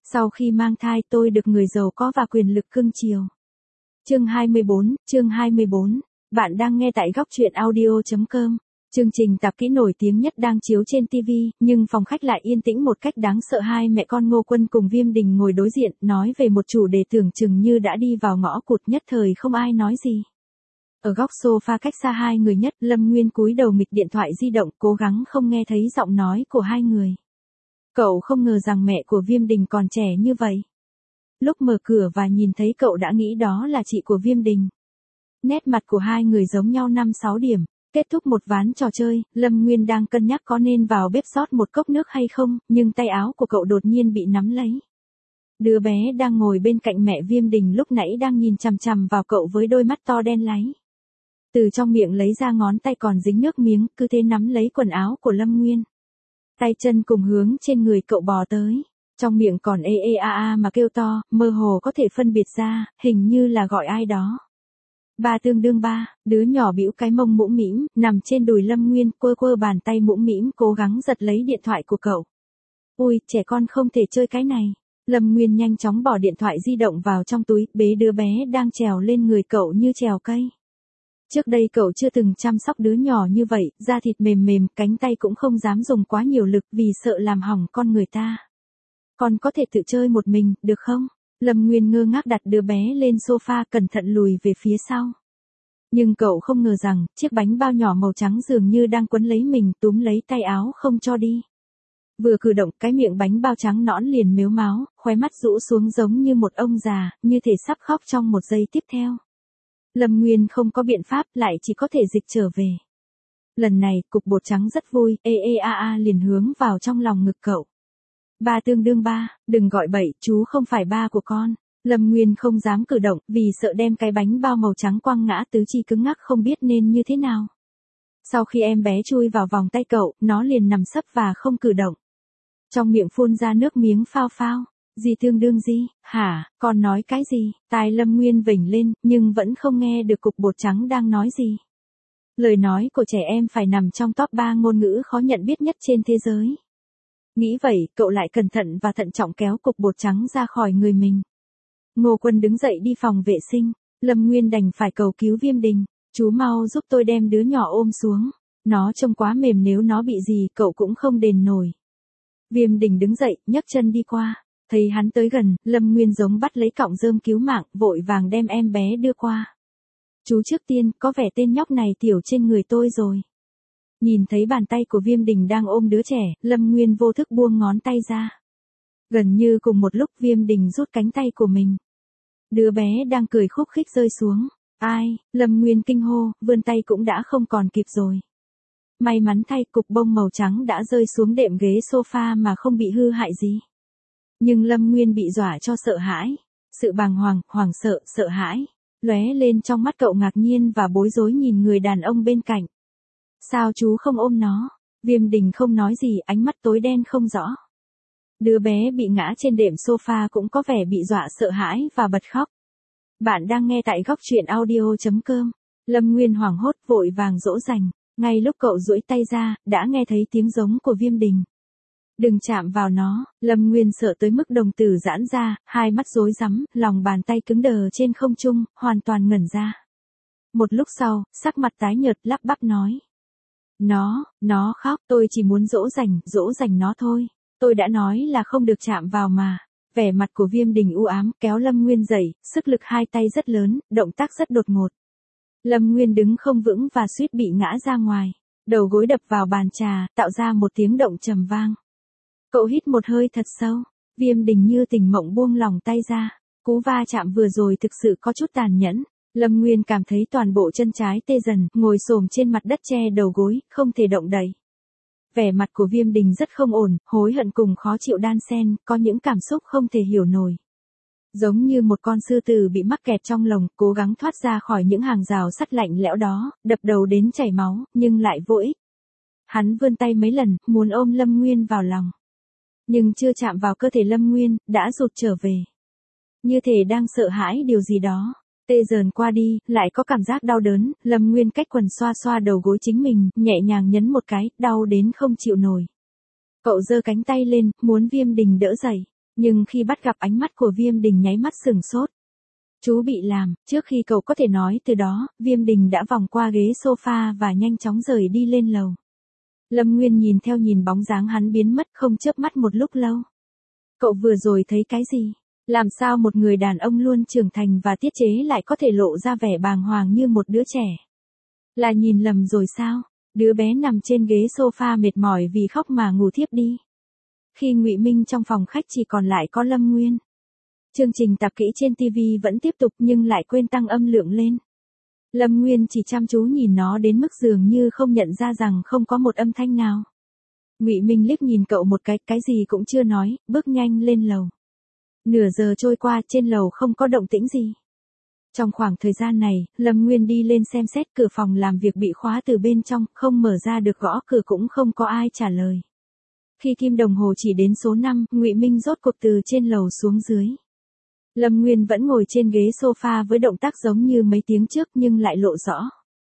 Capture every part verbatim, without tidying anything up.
Sau khi mang thai tôi được người giàu có và quyền lực cưng chiều. Chương hai mươi bốn, chương hai mươi bốn. Bạn đang nghe tại góc truyện audio chấm com. Chương trình tạp kỹ nổi tiếng nhất đang chiếu trên ti vi, nhưng phòng khách lại yên tĩnh một cách đáng sợ. Hai mẹ con Ngô Quân cùng Viêm Đình ngồi đối diện, nói về một chủ đề tưởng chừng như đã đi vào ngõ cụt, nhất thời không ai nói gì. Ở góc sofa cách xa hai người nhất, Lâm Nguyên cúi đầu nghịch điện thoại di động, cố gắng không nghe thấy giọng nói của hai người. Cậu không ngờ rằng mẹ của Viêm Đình còn trẻ như vậy. Lúc mở cửa và nhìn thấy cậu đã nghĩ đó là chị của Viêm Đình. Nét mặt của hai người giống nhau năm sáu điểm. Kết thúc một ván trò chơi, Lâm Nguyên đang cân nhắc có nên vào bếp rót một cốc nước hay không, nhưng tay áo của cậu đột nhiên bị nắm lấy. Đứa bé đang ngồi bên cạnh mẹ Viêm Đình lúc nãy đang nhìn chằm chằm vào cậu với đôi mắt to đen láy. Từ trong miệng lấy ra ngón tay còn dính nước miếng, cứ thế nắm lấy quần áo của Lâm Nguyên. Tay chân cùng hướng trên người cậu bò tới. Trong miệng còn ê ê a a mà kêu to, mơ hồ có thể phân biệt ra, hình như là gọi ai đó. Ba tương đương ba, đứa nhỏ bĩu cái mông mũm mĩm, nằm trên đùi Lâm Nguyên, quơ quơ bàn tay mũm mĩm cố gắng giật lấy điện thoại của cậu. Ui, trẻ con không thể chơi cái này. Lâm Nguyên nhanh chóng bỏ điện thoại di động vào trong túi, bế đứa bé đang trèo lên người cậu như trèo cây. Trước đây cậu chưa từng chăm sóc đứa nhỏ như vậy, da thịt mềm mềm, cánh tay cũng không dám dùng quá nhiều lực vì sợ làm hỏng con người ta. Con có thể tự chơi một mình, được không? Lâm Nguyên ngơ ngác đặt đứa bé lên sofa, cẩn thận lùi về phía sau. Nhưng cậu không ngờ rằng, chiếc bánh bao nhỏ màu trắng dường như đang quấn lấy mình, túm lấy tay áo không cho đi. Vừa cử động, cái miệng bánh bao trắng nõn liền mếu máo, khóe mắt rũ xuống giống như một ông già, như thể sắp khóc trong một giây tiếp theo. Lâm Nguyên không có biện pháp, lại chỉ có thể dịch trở về. Lần này, cục bột trắng rất vui, ê ê a a liền hướng vào trong lòng ngực cậu. Ba tương đương ba, đừng gọi bậy, chú không phải ba của con. Lâm Nguyên không dám cử động, vì sợ đem cái bánh bao màu trắng quăng ngã, tứ chi cứng ngắc không biết nên như thế nào. Sau khi em bé chui vào vòng tay cậu, nó liền nằm sấp và không cử động. Trong miệng phun ra nước miếng phao phao. Gì tương đương gì, hả, con nói cái gì? Tai Lâm Nguyên vểnh lên, nhưng vẫn không nghe được cục bột trắng đang nói gì. Lời nói của trẻ em phải nằm trong top ba ngôn ngữ khó nhận biết nhất trên thế giới. Nghĩ vậy, cậu lại cẩn thận và thận trọng kéo cục bột trắng ra khỏi người mình. Ngô Quân đứng dậy đi phòng vệ sinh, Lâm Nguyên đành phải cầu cứu Viêm Đình. Chú mau giúp tôi đem đứa nhỏ ôm xuống. Nó trông quá mềm, nếu nó bị gì cậu cũng không đền nổi. Viêm Đình đứng dậy, nhấc chân đi qua. Thấy hắn tới gần, Lâm Nguyên giống bắt lấy cọng rơm cứu mạng, vội vàng đem em bé đưa qua. Chú trước tiên, có vẻ tên nhóc này tiểu trên người tôi rồi. Nhìn thấy bàn tay của Viêm Đình đang ôm đứa trẻ, Lâm Nguyên vô thức buông ngón tay ra. Gần như cùng một lúc Viêm Đình rút cánh tay của mình. Đứa bé đang cười khúc khích rơi xuống. Ai, Lâm Nguyên kinh hô, vươn tay cũng đã không còn kịp rồi. May mắn thay, cục bông màu trắng đã rơi xuống đệm ghế sofa mà không bị hư hại gì. Nhưng Lâm Nguyên bị dọa cho sợ hãi. Sự bàng hoàng, hoảng sợ, sợ hãi lóe lên trong mắt cậu, ngạc nhiên và bối rối nhìn người đàn ông bên cạnh. Sao chú không ôm nó? Viêm Đình không nói gì, ánh mắt tối đen không rõ. Đứa bé bị ngã trên đệm sofa cũng có vẻ bị dọa sợ hãi và bật khóc. Bạn đang nghe tại góc truyện audio chấm com. Lâm Nguyên hoảng hốt vội vàng dỗ dành. Ngay lúc cậu duỗi tay ra, đã nghe thấy tiếng giống của Viêm Đình. Đừng chạm vào nó. Lâm Nguyên sợ tới mức đồng tử giãn ra, hai mắt rối rắm, lòng bàn tay cứng đờ trên không trung, hoàn toàn ngẩn ra. Một lúc sau, sắc mặt tái nhợt lắp bắp nói. Nó, nó khóc, tôi chỉ muốn dỗ dành, dỗ dành nó thôi. Tôi đã nói là không được chạm vào mà. Vẻ mặt của Viêm Đình u ám, kéo Lâm Nguyên dậy, sức lực hai tay rất lớn, động tác rất đột ngột. Lâm Nguyên đứng không vững và suýt bị ngã ra ngoài. Đầu gối đập vào bàn trà, tạo ra một tiếng động trầm vang. Cậu hít một hơi thật sâu. Viêm Đình như tỉnh mộng buông lòng tay ra. Cú va chạm vừa rồi thực sự có chút tàn nhẫn. Lâm Nguyên cảm thấy toàn bộ chân trái tê dần, ngồi xổm trên mặt đất che đầu gối, không thể động đậy. Vẻ mặt của Viêm Đình rất không ổn, hối hận cùng khó chịu đan xen, có những cảm xúc không thể hiểu nổi. Giống như một con sư tử bị mắc kẹt trong lồng, cố gắng thoát ra khỏi những hàng rào sắt lạnh lẽo đó, đập đầu đến chảy máu, nhưng lại vô ích. Hắn vươn tay mấy lần, muốn ôm Lâm Nguyên vào lòng. Nhưng chưa chạm vào cơ thể Lâm Nguyên, đã rụt trở về. Như thể đang sợ hãi điều gì đó. Tê dần qua đi, lại có cảm giác đau đớn, Lâm Nguyên cách quần xoa xoa đầu gối chính mình, nhẹ nhàng nhấn một cái, đau đến không chịu nổi. Cậu giơ cánh tay lên, muốn Viêm Đình đỡ dậy. Nhưng khi bắt gặp ánh mắt của Viêm Đình nháy mắt sừng sốt. Chú bị làm, trước khi cậu có thể nói từ đó, Viêm Đình đã vòng qua ghế sofa và nhanh chóng rời đi lên lầu. Lâm Nguyên nhìn theo nhìn bóng dáng hắn biến mất không chớp mắt một lúc lâu. Cậu vừa rồi thấy cái gì? Làm sao một người đàn ông luôn trưởng thành và tiết chế lại có thể lộ ra vẻ bàng hoàng như một đứa trẻ? Là nhìn lầm rồi sao? Đứa bé nằm trên ghế sofa mệt mỏi vì khóc mà ngủ thiếp đi. Khi Ngụy Minh trong phòng khách chỉ còn lại có Lâm Nguyên. Chương trình tạp kỹ trên ti vi vẫn tiếp tục nhưng lại quên tăng âm lượng lên. Lâm Nguyên chỉ chăm chú nhìn nó đến mức dường như không nhận ra rằng không có một âm thanh nào. Ngụy Minh liếc nhìn cậu một cái, cái gì cũng chưa nói, bước nhanh lên lầu. Nửa giờ trôi qua, trên lầu không có động tĩnh gì. Trong khoảng thời gian này, Lâm Nguyên đi lên xem xét cửa phòng làm việc bị khóa từ bên trong, không mở ra được, gõ cửa cũng không có ai trả lời. Khi kim đồng hồ chỉ đến số năm, Ngụy Minh rốt cuộc từ trên lầu xuống dưới. Lâm Nguyên vẫn ngồi trên ghế sofa với động tác giống như mấy tiếng trước nhưng lại lộ rõ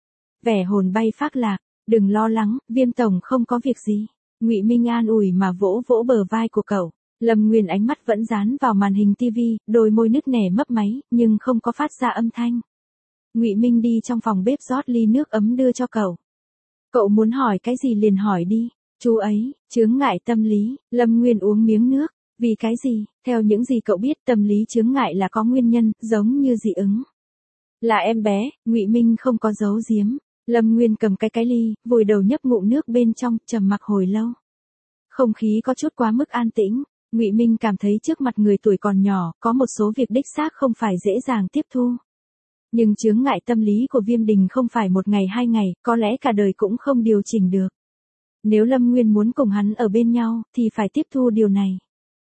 vẻ hồn bay phác lạc. Đừng lo lắng, Viêm tổng không có việc gì. Ngụy Minh an ủi mà vỗ vỗ bờ vai của cậu. Lâm Nguyên ánh mắt vẫn dán vào màn hình tivi, đôi môi nứt nẻ mấp máy, nhưng không có phát ra âm thanh. Ngụy Minh đi trong phòng bếp rót ly nước ấm đưa cho cậu. Cậu muốn hỏi cái gì liền hỏi đi. Chú ấy, chướng ngại tâm lý. Lâm Nguyên uống miếng nước. Vì cái gì? Theo những gì cậu biết, tâm lý chướng ngại là có nguyên nhân, giống như dị ứng. Là em bé, Ngụy Minh không có giấu giếm. Lâm Nguyên cầm cái cái ly, vùi đầu nhấp ngụm nước bên trong, trầm mặc hồi lâu. Không khí có chút quá mức an tĩnh. Ngụy Minh cảm thấy trước mặt người tuổi còn nhỏ, có một số việc đích xác không phải dễ dàng tiếp thu. Nhưng chướng ngại tâm lý của Viêm Đình không phải một ngày hai ngày, có lẽ cả đời cũng không điều chỉnh được. Nếu Lâm Nguyên muốn cùng hắn ở bên nhau, thì phải tiếp thu điều này.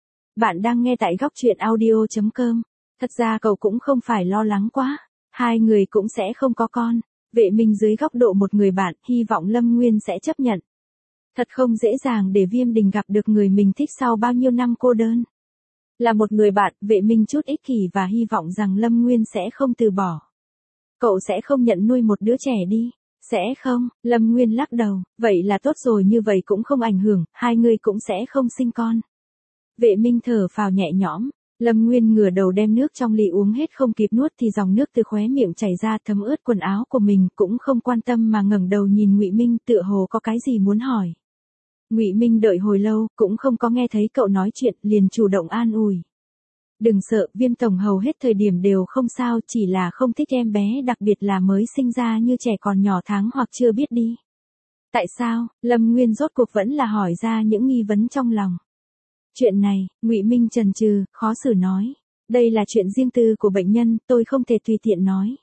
Bạn đang nghe tại góc truyện audio chấm com. Thật ra cậu cũng không phải lo lắng quá. Hai người cũng sẽ không có con. Vệ Minh dưới góc độ một người bạn, hy vọng Lâm Nguyên sẽ chấp nhận. Thật không dễ dàng để Viêm Đình gặp được người mình thích sau bao nhiêu năm cô đơn. Là một người bạn, Vệ Minh chút ích kỷ và hy vọng rằng Lâm Nguyên sẽ không từ bỏ. Cậu sẽ không nhận nuôi một đứa trẻ đi. Sẽ không, Lâm Nguyên lắc đầu, vậy là tốt rồi, như vậy cũng không ảnh hưởng, hai người cũng sẽ không sinh con. Vệ Minh thở phào nhẹ nhõm, Lâm Nguyên ngửa đầu đem nước trong ly uống hết không kịp nuốt thì dòng nước từ khóe miệng chảy ra thấm ướt quần áo của mình, cũng không quan tâm mà ngẩng đầu nhìn Ngụy Minh, tựa hồ có cái gì muốn hỏi. Ngụy Minh đợi hồi lâu, cũng không có nghe thấy cậu nói chuyện, liền chủ động an ủi. Đừng sợ, Viêm tổng hầu hết thời điểm đều không sao, chỉ là không thích em bé, đặc biệt là mới sinh ra như trẻ còn nhỏ tháng hoặc chưa biết đi. Tại sao? Lâm Nguyên rốt cuộc vẫn là hỏi ra những nghi vấn trong lòng. Chuyện này, Ngụy Minh chần chừ, khó xử nói. Đây là chuyện riêng tư của bệnh nhân, tôi không thể tùy tiện nói.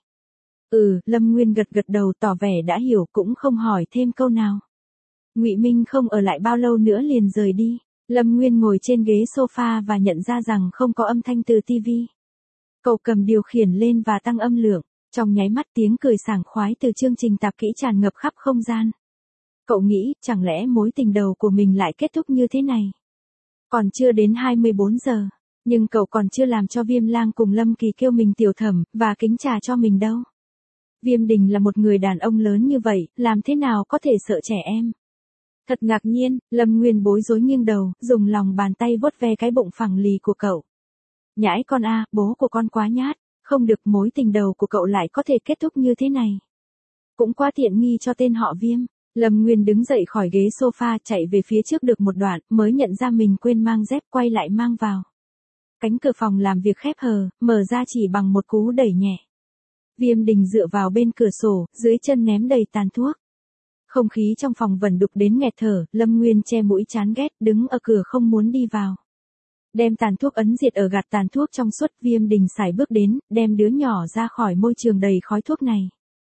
Ừ, Lâm Nguyên gật gật đầu tỏ vẻ đã hiểu, cũng không hỏi thêm câu nào. Ngụy Minh không ở lại bao lâu nữa liền rời đi. Lâm Nguyên ngồi trên ghế sofa và nhận ra rằng không có âm thanh từ tivi. Cậu cầm điều khiển lên và tăng âm lượng, trong nháy mắt tiếng cười sảng khoái từ chương trình tạp kỹ tràn ngập khắp không gian. Cậu nghĩ, chẳng lẽ mối tình đầu của mình lại kết thúc như thế này? Còn chưa đến hai mươi bốn giờ, nhưng cậu còn chưa làm cho Viêm Lang cùng Lâm Kỳ kêu mình tiểu thẩm, và kính trà cho mình đâu. Viêm Đình là một người đàn ông lớn như vậy, làm thế nào có thể sợ trẻ em? Thật ngạc nhiên, Lâm Nguyên bối rối nghiêng đầu, dùng lòng bàn tay vuốt ve cái bụng phẳng lì của cậu. Nhãi con a, bố của con quá nhát, không được, mối tình đầu của cậu lại có thể kết thúc như thế này. Cũng quá tiện nghi cho tên họ Viêm. Lâm Nguyên đứng dậy khỏi ghế sofa chạy về phía trước được một đoạn, mới nhận ra mình quên mang dép, quay lại mang vào. Cánh cửa phòng làm việc khép hờ, mở ra chỉ bằng một cú đẩy nhẹ. Viêm Đình dựa vào bên cửa sổ, dưới chân ném đầy tàn thuốc. Không khí trong phòng vẩn đục đến nghẹt thở, Lâm Nguyên che mũi chán ghét, đứng ở cửa không muốn đi vào. Đem tàn thuốc ấn diệt ở gạt tàn thuốc trong suốt, Viêm Đình sải bước đến, đem đứa nhỏ ra khỏi môi trường đầy khói thuốc này.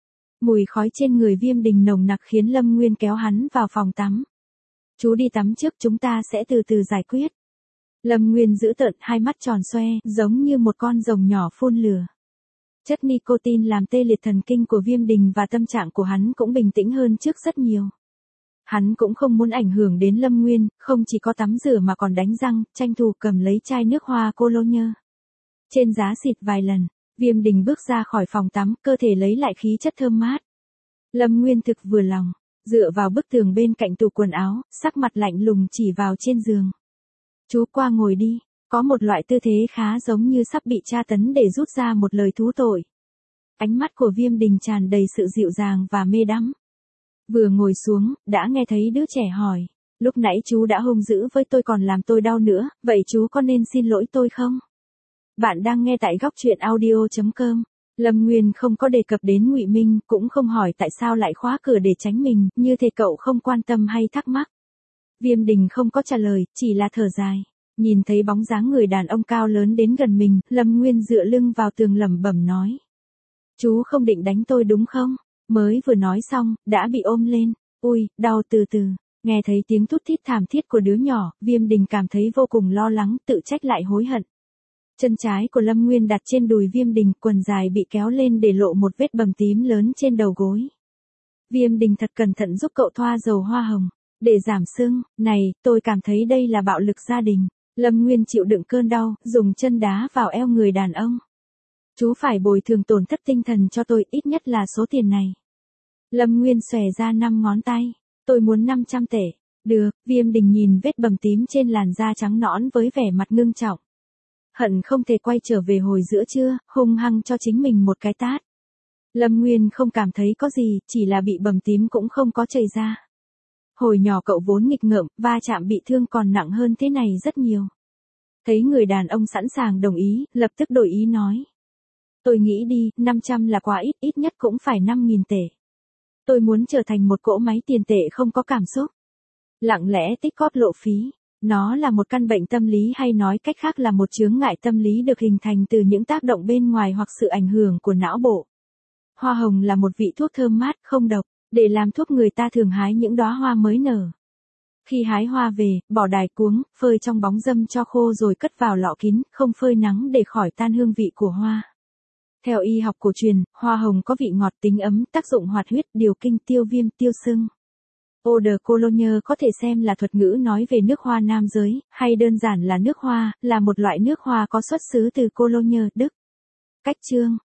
Mùi khói trên người Viêm Đình nồng nặc khiến Lâm Nguyên kéo hắn vào phòng tắm. Chú đi tắm trước, chúng ta sẽ từ từ giải quyết. Lâm Nguyên giữ tợn, hai mắt tròn xoe, giống như một con rồng nhỏ phun lửa. Chất nicotine làm tê liệt thần kinh của Viêm Đình và tâm trạng của hắn cũng bình tĩnh hơn trước rất nhiều. Hắn cũng không muốn ảnh hưởng đến Lâm Nguyên, không chỉ có tắm rửa mà còn đánh răng, tranh thủ cầm lấy chai nước hoa cologne. Trên giá xịt vài lần, Viêm Đình bước ra khỏi phòng tắm, cơ thể lấy lại khí chất thơm mát. Lâm Nguyên thực vừa lòng, dựa vào bức tường bên cạnh tủ quần áo, sắc mặt lạnh lùng chỉ vào trên giường. Chú qua ngồi đi, Có một loại tư thế khá giống như sắp bị tra tấn để rút ra một lời thú tội. Ánh mắt của Viêm Đình tràn đầy sự dịu dàng và mê đắm. Vừa ngồi xuống, đã nghe thấy đứa trẻ hỏi. Lúc nãy chú đã hung dữ với tôi còn làm tôi đau nữa, vậy chú có nên xin lỗi tôi không? Bạn đang nghe tại góc truyện audio chấm com. Lâm Nguyên không có đề cập đến Ngụy Minh, cũng không hỏi tại sao lại khóa cửa để tránh mình, như thể cậu không quan tâm hay thắc mắc. Viêm Đình không có trả lời, chỉ là thở dài. Nhìn thấy bóng dáng người đàn ông cao lớn đến gần mình, Lâm Nguyên dựa lưng vào tường lẩm bẩm nói. Chú không định đánh tôi đúng không? Mới vừa nói xong, đã bị ôm lên. Ui, đau từ từ. Nghe thấy tiếng thút thít thảm thiết của đứa nhỏ, Viêm Đình cảm thấy vô cùng lo lắng, tự trách lại hối hận. Chân trái của Lâm Nguyên đặt trên đùi Viêm Đình, quần dài bị kéo lên để lộ một vết bầm tím lớn trên đầu gối. Viêm Đình thật cẩn thận giúp cậu thoa dầu hoa hồng. Để giảm sưng, này, tôi cảm thấy đây là bạo lực gia đình. Lâm Nguyên chịu đựng cơn đau, dùng chân đá vào eo người đàn ông. Chú phải bồi thường tổn thất tinh thần cho tôi, ít nhất là số tiền này. Lâm Nguyên xòe ra năm ngón tay. Tôi muốn năm trăm tệ. Được, Viêm Đình nhìn vết bầm tím trên làn da trắng nõn với vẻ mặt ngưng trọng. Hận không thể quay trở về hồi giữa trưa, hung hăng cho chính mình một cái tát. Lâm Nguyên không cảm thấy có gì, chỉ là bị bầm tím cũng không có chảy ra. Hồi nhỏ cậu vốn nghịch ngợm, va chạm bị thương còn nặng hơn thế này rất nhiều. Thấy người đàn ông sẵn sàng đồng ý, lập tức đổi ý nói. Tôi nghĩ đi, năm trăm là quá ít, ít nhất cũng phải năm nghìn tệ. Tôi muốn trở thành một cỗ máy tiền tệ không có cảm xúc. Lặng lẽ tích cóp lộ phí. Nó là một căn bệnh tâm lý, hay nói cách khác là một chướng ngại tâm lý được hình thành từ những tác động bên ngoài hoặc sự ảnh hưởng của não bộ. Hoa hồng là một vị thuốc thơm mát, không độc. Để làm thuốc người ta thường hái những đóa hoa mới nở. Khi hái hoa về, bỏ đài cuống, phơi trong bóng râm cho khô rồi cất vào lọ kín, không phơi nắng để khỏi tan hương vị của hoa. Theo y học cổ truyền, hoa hồng có vị ngọt, tính ấm, tác dụng hoạt huyết, điều kinh, tiêu viêm, tiêu sưng. Eau de Cologne có thể xem là thuật ngữ nói về nước hoa nam giới, hay đơn giản là nước hoa, là một loại nước hoa có xuất xứ từ Cologne, Đức. Cách chương,